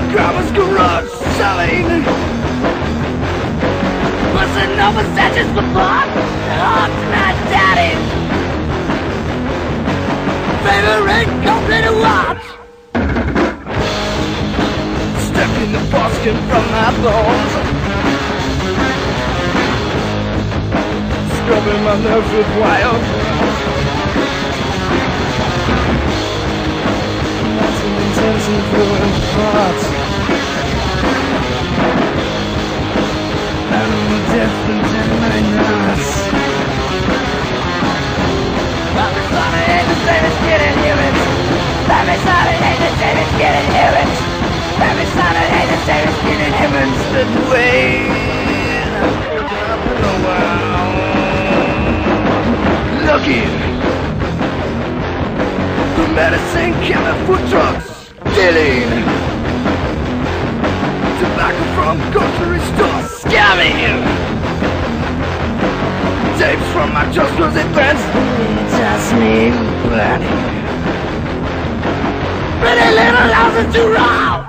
grandma's garage selling. Pushing over statues for fun. Up to my daddy. Favorite company watch. Stepping the foreskin from my bones. Scrubbing my nerves with wild thrills. Lots of intense and fluent thoughts. Animal death and my knots. Every Sunday ain't the same as getting humans. Every Sunday ain't the same as getting humans. Every Sunday ain't the same as getting humans. The way up in the world. Looking for medicine, killing food trucks, dealing tobacco from grocery stores, scamming tapes from my just closing friends. Just me burning. Pretty little houses to rob.